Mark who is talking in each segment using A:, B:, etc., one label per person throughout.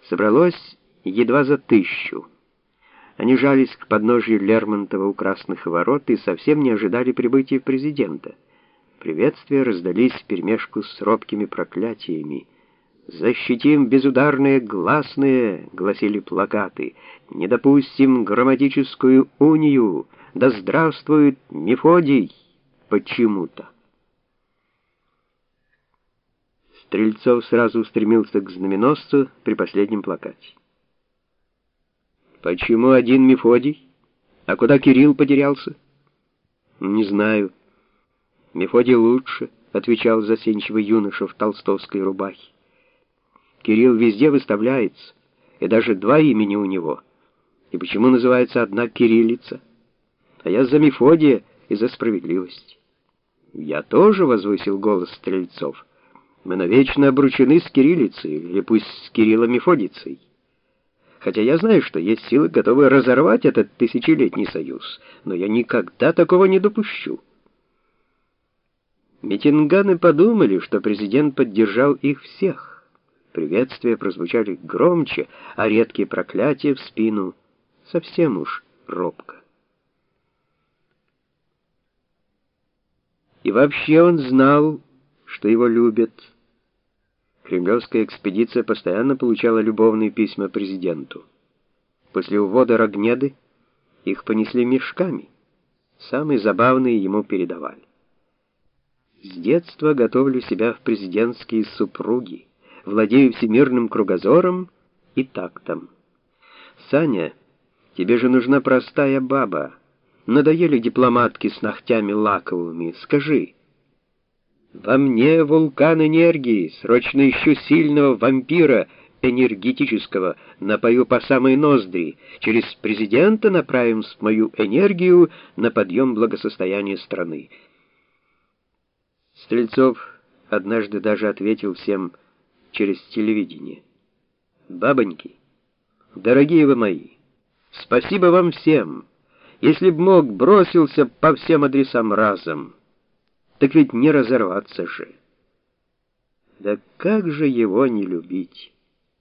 A: Собралось едва за 1000. Они жались к подножию Лермонтова у Красных ворот и совсем не ожидали прибытия президента. Приветствия раздались вперемешку с робкими проклятиями. «Защитим безударные гласные», — гласили плакаты, «не допустим грамматическую унию, да здравствует Мефодий почему-то». Стрельцов сразу устремился к знаменосцу при последнем плакате. «Почему один Мефодий? А куда Кирилл потерялся?» «Не знаю. Мефодий лучше», — отвечал застенчивый юноша в толстовской рубахе. «Кирилл везде выставляется, и даже 2 имени у него. И почему называется одна кириллица? А я за Мефодия и за справедливость». «Я тоже», — возвысил голос Стрельцов. «Мы навечно обручены с кириллицей, или пусть с Кирилло-Мефодицей. Хотя я знаю, что есть силы, готовые разорвать этот тысячелетний союз, но я никогда такого не допущу». Митинганы подумали, что президент поддержал их всех. Приветствия прозвучали громче, а редкие проклятия в спину совсем уж робко. И вообще он знал, что его любят. Кремлевская экспедиция постоянно получала любовные письма президенту. После увода Рогнеды их понесли мешками. Самые забавные ему передавали. С детства готовлю себя в президентские супруги, владею всемирным кругозором и тактом. Саня, тебе же нужна простая баба. Надоели дипломатки с ногтями лаковыми. Скажи, во мне вулкан энергии, срочно ищу сильного вампира энергетического, напою по самой ноздри. Через президента направим мою энергию на подъем благосостояния страны. Стрельцов однажды даже ответил всем через телевидение: «Бабоньки, дорогие вы мои, спасибо вам всем. Если б мог, бросился по всем адресам разом. Так ведь не разорваться же. Да как же его не любить?»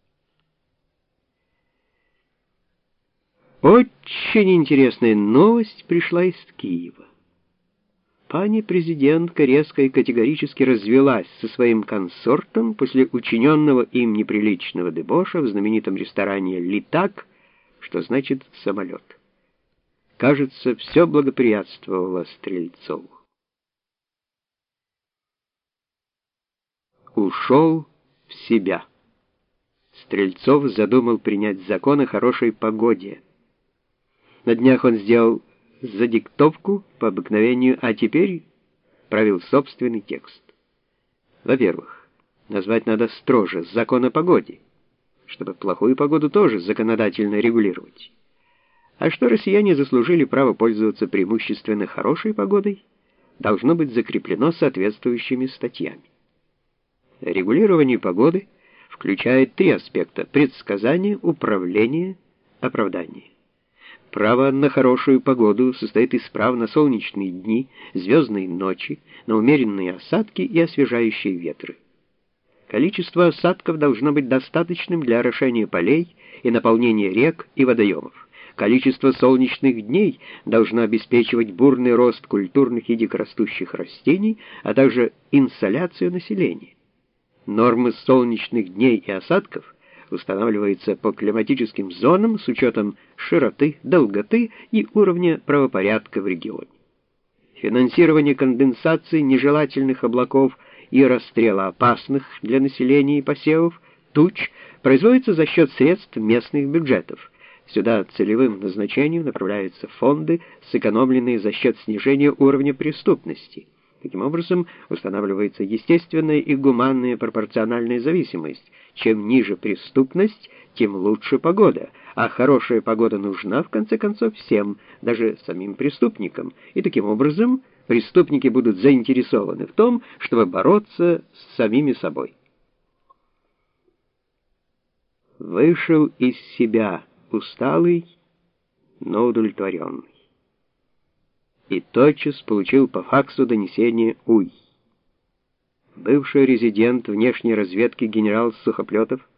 A: Очень интересная новость пришла из Киева. Пани президентка резко и категорически развелась со своим консортом после учиненного им неприличного дебоша в знаменитом ресторане «Литак», что значит «самолет». Кажется, все благоприятствовало Стрельцову. Ушел в себя. Стрельцов задумал принять закон о хорошей погоде. На днях он сделал задиктовку по обыкновению, а теперь правил собственный текст. Во-первых, назвать надо строже закон о погоде, чтобы плохую погоду тоже законодательно регулировать. А что россияне заслужили право пользоваться преимущественно хорошей погодой, должно быть закреплено соответствующими статьями. Регулирование погоды включает 3 аспекта: предсказание, управление, оправдание. Право на хорошую погоду состоит из прав на солнечные дни, звездные ночи, на умеренные осадки и освежающие ветры. Количество осадков должно быть достаточным для орошения полей и наполнения рек и водоемов. Количество солнечных дней должно обеспечивать бурный рост культурных и дикорастущих растений, а также инсоляцию населения. Нормы солнечных дней и осадков устанавливается по климатическим зонам с учетом широты, долготы и уровня правопорядка в регионе. Финансирование конденсации нежелательных облаков и расстрела опасных для населения и посевов туч производится за счет средств местных бюджетов. Сюда целевым назначением направляются фонды, сэкономленные за счет снижения уровня преступности. Таким образом, устанавливается естественная и гуманная пропорциональная зависимость. Чем ниже преступность, тем лучше погода. А хорошая погода нужна, в конце концов, всем, даже самим преступникам. И таким образом преступники будут заинтересованы в том, чтобы бороться с самими собой. Вышел из себя усталый, но удовлетворенный. И тотчас получил по факсу донесение УЙ. Бывший резидент внешней разведки генерал Сухоплетов